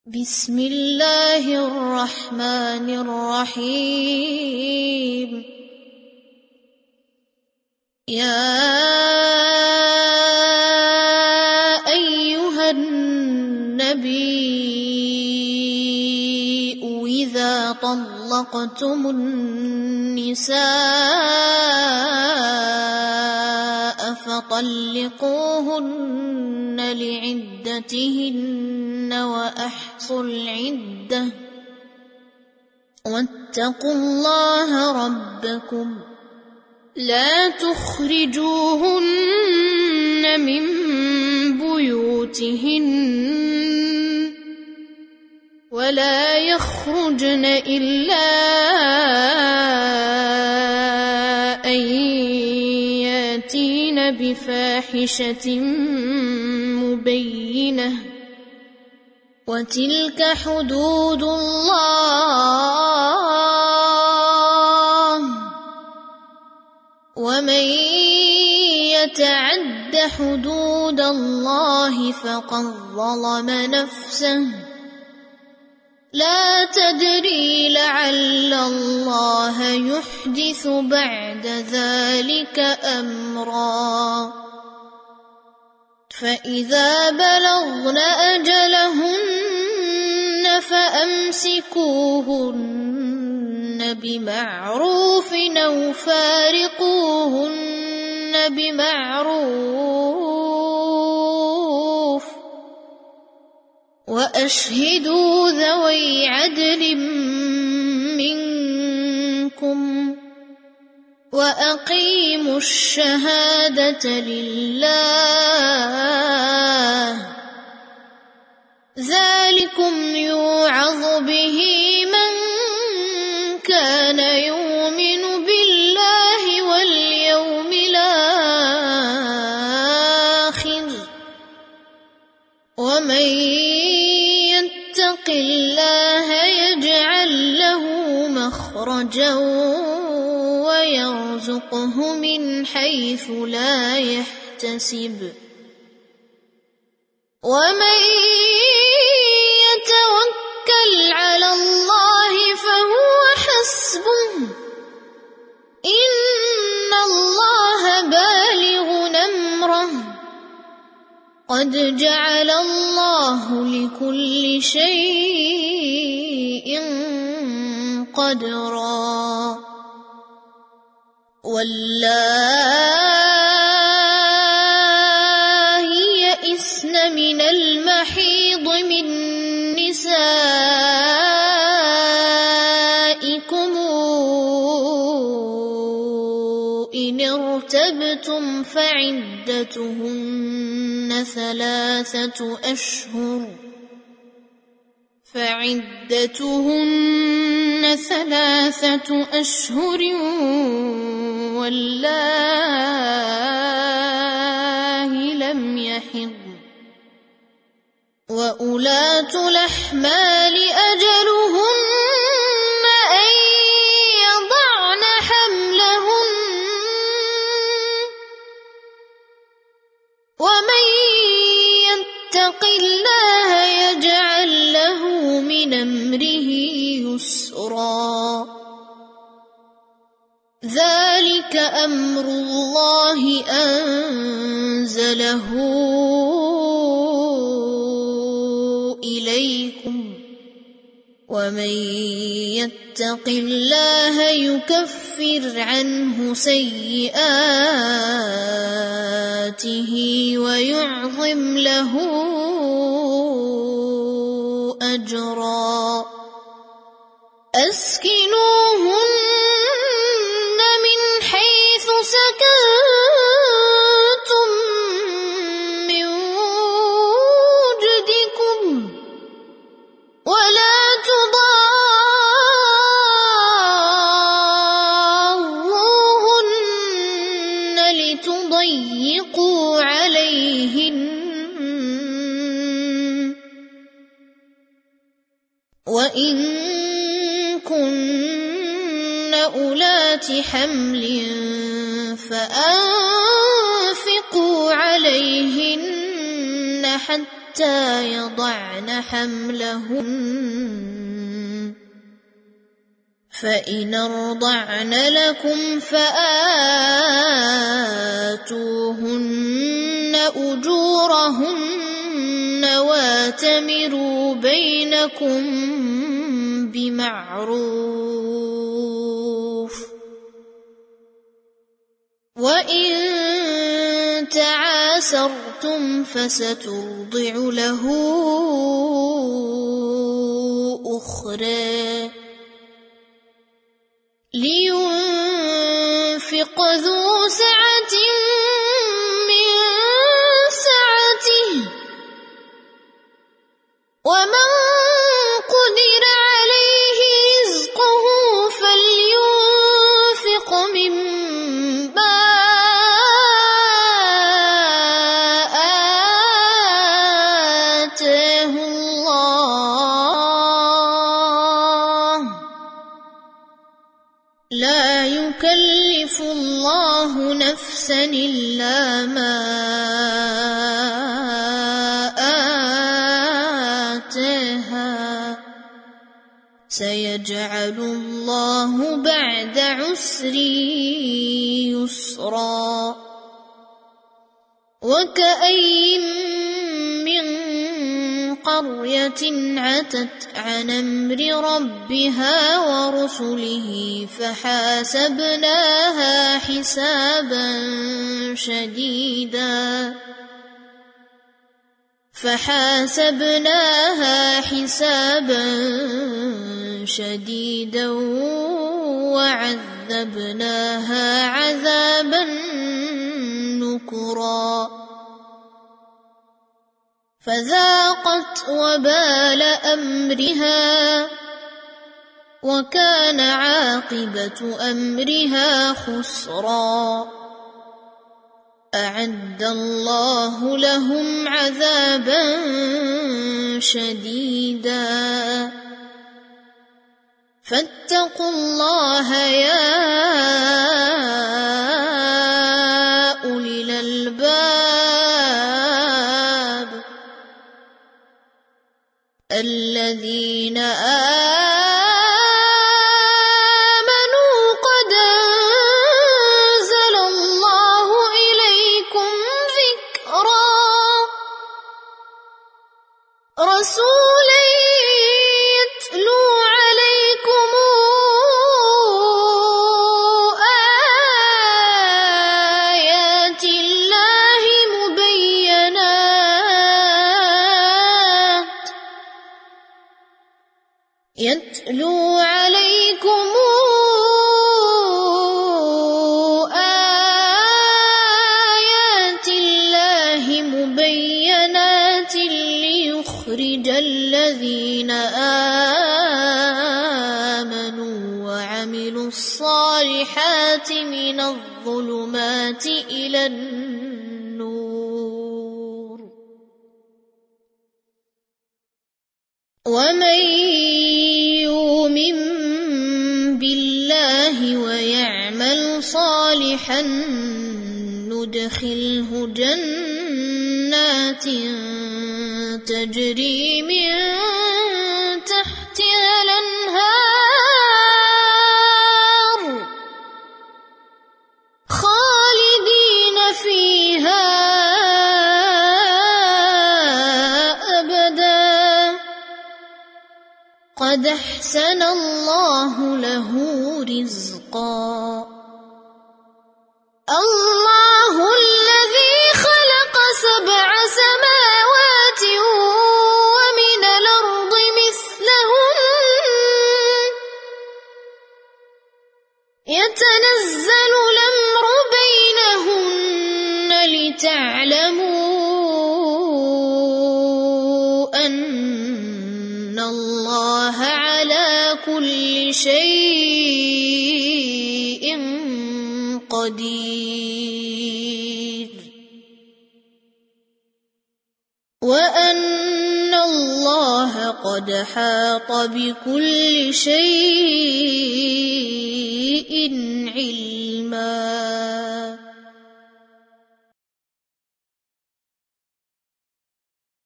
بسم الله الرحمن الرحيم يا أيها النبي إذا طلقتم النساء فطلقوهن لعدتهن وأحصوا العدة واتقوا الله ربكم لا تخرجوهن من بيوتهن ولا يخرجن إلا أن ياتين بفاحشة مبينة وتلك حدود الله ومن يتعد حدود الله فقد ظلم نفسه لا تدري لعل الله يحدث بعد ذلك أمرا فإذا بلغن أجلهن فأمسكوهن بمعروف أو فارقوهن بمعروف وأشهدوا ذوي عدل منكم وأقيموا الشهادة لله ذلكم يوعظ به من كان يؤمن بالله واليوم الآخر ومن يتق الله يجعل له مخرجا ويرزقه من حيث لا يحتسب ومن يتوكل على الله فهو حسبه إن الله بالغ أمره قد جعل الله لكل شيء قدرا واللائي يئسن من المحيض من نسائكم إن ارتبتم فعدتهن ثلاثة أشهر واللائي لم يحضن وأولاة الأحمال أجلهن أن يضعن حملهن ومن يتق الله يجعل له من أمره يسرا ذلك أمر الله أنزله إليكم ومن يتق الله يكفر عنه سيئاته ويعظم له أجرا أسكنوهن من حيث سكنتم من وجدكم ولا تضاروهن لتضيقوا عليهن وإن كن أولات حمل فأنفقوا عليهن حتى حتى يضعن حملهن، فإن أرضعن لكم فآتوهن أجورهن واتمروا بينكم بمعروف. وإن تعاسرتم فسترضع له أخرى. لينفق ذو سعة من سعته، ومن قدر عليه رزقه فلينفق مما آتاه الله، لا يكلف الله نفسا إلا ما آتاها، سيجعل الله بعد عسر يسرا. وكأين من قرية عتت عن أمر ربها ورسله فحاسبناها حسابا شديدا وعذبناها عذابا نكرا، فذاقت وبال أمرها وكان عاقبة أمرها خسرا. أعد الله لهم عذابا شديدا، فاتقوا الله يا أولي الألباب الذين آمنوا قد أنزل الله إليكم ذكرا، رسولا يتلو عليكم آيات الله مبينات، يتلو عليكم آيات الله مبينات ليخرج الذين آمنوا وعملوا الصالحات من الظلمات إلى النور. ومن يؤمن بالله ويعمل صالحا ندخله جنات تجري من تحتها الأنهار خالدين فيها أبدا، قد أحسن الله له رزقا. الله الذي خلق 7 سماوات ومن الأرض مثلهن يتنزل الأمر بينهن لتعلموا أن الله على كل شيء قدير، وأن الله قد حاط بكل شيء علما.